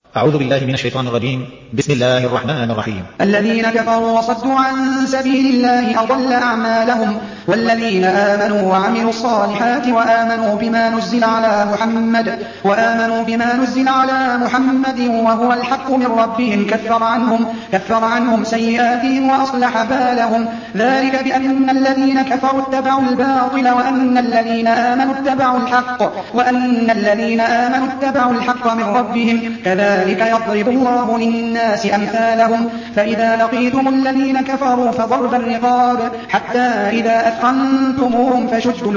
أعوذ بالله من الشيطان الرجيم. بسم الله الرحمن الرحيم. الذين كفروا وصدوا عن سبيل الله أضل أعمالهم والذين آمنوا وعملوا الصالحات وآمنوا بما نزل على محمد وهو الحق من ربهم كفر عنهم سيئاتهم وأصلح بالهم ذلك بأن الذين كفروا اتبعوا الباطل وأن الذين آمنوا اتبعوا الحق من ربهم كذلك يضرب الله للناس أمثالهم فإذا لقيتم الذين كفروا فضرب الرقاب حتى إذا أثخنتموهم فشدوا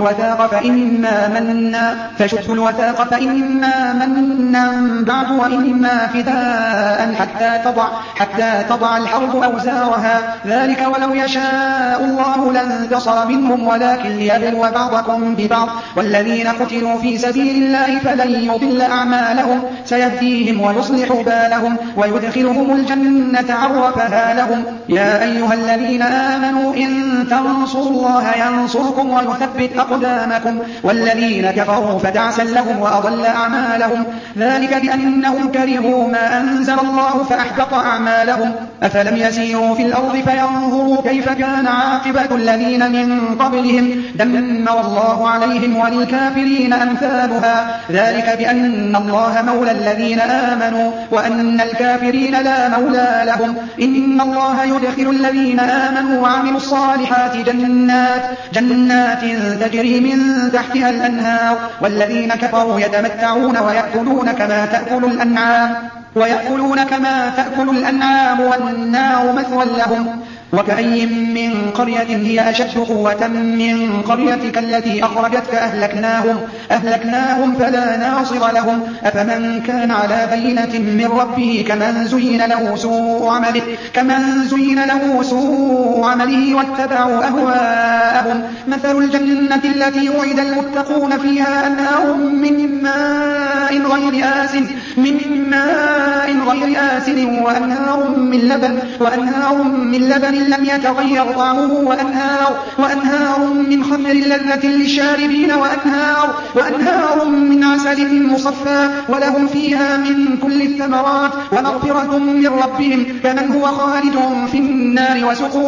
الوثاق فإما منا بعد وإما فداء حتى تضع الحرب أوزارها ذلك ولو يشاء الله لانتصر منهم ولكن ليبلو بعضكم ببعض والذين قتلوا في سبيل الله فلن يضل أعمالهم سيهديهم ويصلح بالهم ويدخلهم الجنة عرفها لهم يا أيها الذين آمنوا إن تنصروا الله ينصركم ويثبت أقدامكم والذين كفروا فتعسا لهم وأضل أعمالهم ذلك بأنهم كرهوا ما أنزل الله فأحبط أعمالهم أفلم يسيروا في الأرض فينظروا كيف كان عاقبة الذين من قبلهم دمر الله عليهم وللكافرين أمثالها ذلك بأن الله مولى الذين آمنوا وأن الكافرين لا مولى لهم إن الله يدخل الذين آمنوا وعملوا الصالحات جنات تجري من تحتها الأنهار والذين كفروا يتمتعون ويأكلون كما تأكل الأنعام والنار مثوى لهم وكأي من قرية هي أشد قوة من قريتك التي أخرجتك أهلكناهم فلا ناصر لهم أفمن كان على بينة من ربه كمن زين له سوء عمله واتبعوا أهواءهم مثل الجنة التي وعد المتقون فيها أنهار من ماء غير آسن وأنهار من لبن لم يتغير طعمه وأنهار من خمر لذة للشاربين وأنهار من عسل مصفى ولهم فيها من كل الثمرات ومغفرة من ربهم كمن هو خالد في النار وسقوا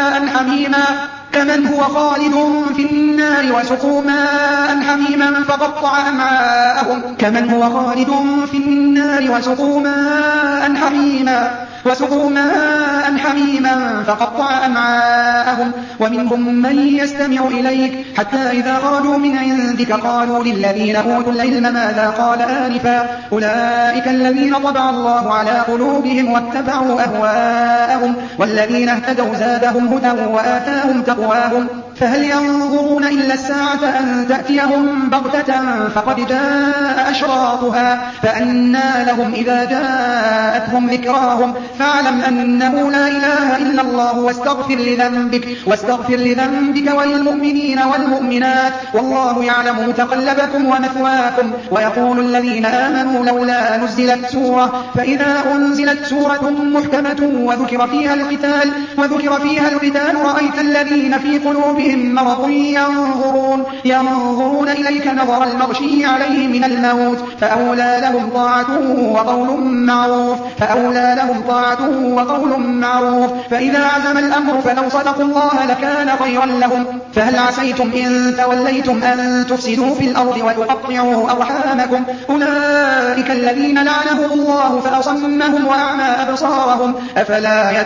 ماء حميما فقطع أمعاءهم ومنهم من يستمع إليك حتى إذا خرجوا من عندك قالوا للذين أوتوا العلم ماذا قال آنفا أولئك الذين طبع الله على قلوبهم واتبعوا أهواءهم والذين اهتدوا زادهم هدى وآتاهم تقواهم فهل ينظرون إلا الساعة أن تأتيهم بغتة فقد جاء أشراطها فأنى لهم إذا جاءتهم ذكراهم فاعلم أنه لا إله إلا الله واستغفر لذنبك وللمؤمنين والمؤمنات والله يعلم متقلبكم ومثواكم ويقول الذين آمنوا لولا نزلت سورة فإذا أنزلت سورة محكمة وذكر فيها القتال رأيت الذين في قلوبهم مرض ينظرون إليك نظر المغشي عليه من الموت فأولى لهم طاعة وقول معروف فإذا عزم الأمر فلو صدقوا الله لكان خيرا لهم فهل عسيتم إن توليتم أن تفسدوا في الأرض وتقطعوا أرحامكم أولئك الذين لعنهم الله فأصمهم وأعمى أبصارهم أفلا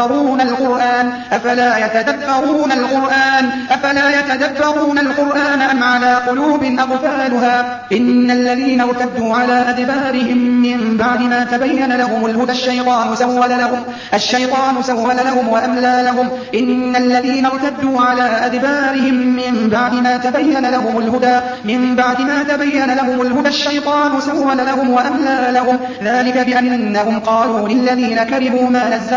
يتدبرون القرآن أم على قلوب أقفالها إن الذين ارتدوا على أدبارهم من بعد ما تبين لهم الهدى الشيطان سول لهم وأملى لهم إن الذين ارتدوا على أدبارهم من بعد ما تبين لهم الهدى الشيطان سول لهم وأملى لهم ذلك بأنهم قالوا للذين كرهوا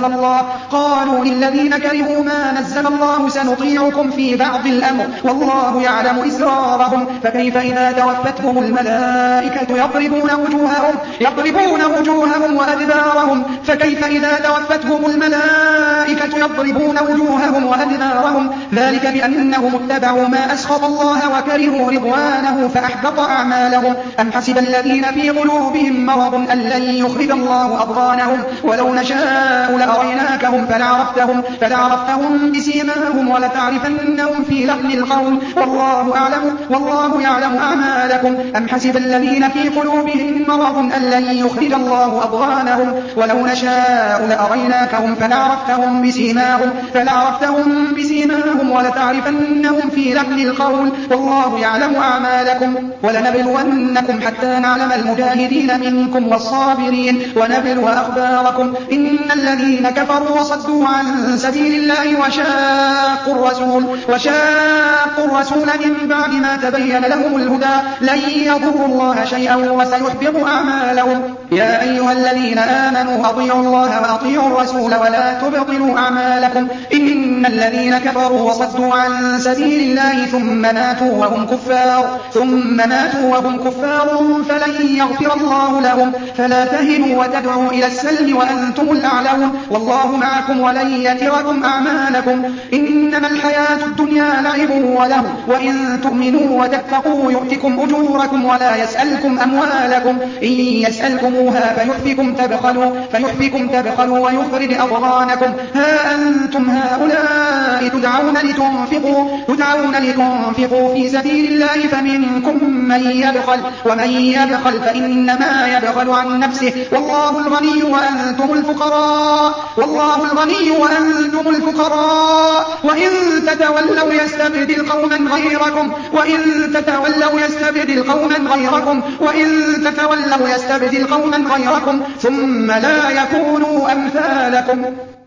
ما نزل الله سنطيعكم في بعض الأمر والله يعلم إسرارهم فكيف إذا توفتهم الملائكة يضربون يضربون وجوههم وأدبارهم فكيف إذا توفتهم الملائكة يضربون وجوههم وأدبارهم ذلك بأنهم اتبعوا ما أسخط الله وكرهوا رضوانه فأحبط أعمالهم أم حسب الذين في قلوبهم مرض أن لن يخرج الله أضغانهم ولو نشاء لأريناكهم فلعرفتهم بسيماهم ولتعرفنهم في لحن القول والله يعلم أعمالكم أم حسب الذين في قلوبهم مرض أن لن يخرج الله أضغانهم ولو نشاء لأريناكهم فلعرفتهم بسيماهم ولتعرفنهم في لحن القول والله يعلم أعمالكم ولنبلونكم حتى نعلم المجاهدين منكم والصابرين ونبلو أخباركم إن الذين كفروا وصدوا عن سبيل الله وشاقوا الرسول من بعد ما تبين لهم الهدى لن يضروا الله شيئا وسيحبط أعمالهم يا أيها الذين آمنوا أطيعوا الله وأطيعوا الرسول ولا تبطلوا أعمالكم إن الذين كفروا وصدوا عن سبيل الله ثم ماتوا وهم كفار فلن يغفر الله لهم فلا تهنوا وتدعوا إلى السلم وأنتم الأعلون والله معكم ولن يتركم أعمالكم إنما الحياة الدنيا لعب وله وإن تؤمنوا وتتقوا يؤتكم أجوركم ولا يسألكم أموالكم إن يسألكموها فيحفكم تبخلوا ويخرج أضغانكم ها أنتم هؤلاء تدعون لتنفقوا في سبيل الله فمنكم من يبخل ومن يبخل فإنما يبخل عن نفسه والله الغني وأنتم الفقراء وإن تتولوا يستبدل قوما غيركم ثم لا يكونوا أمثالكم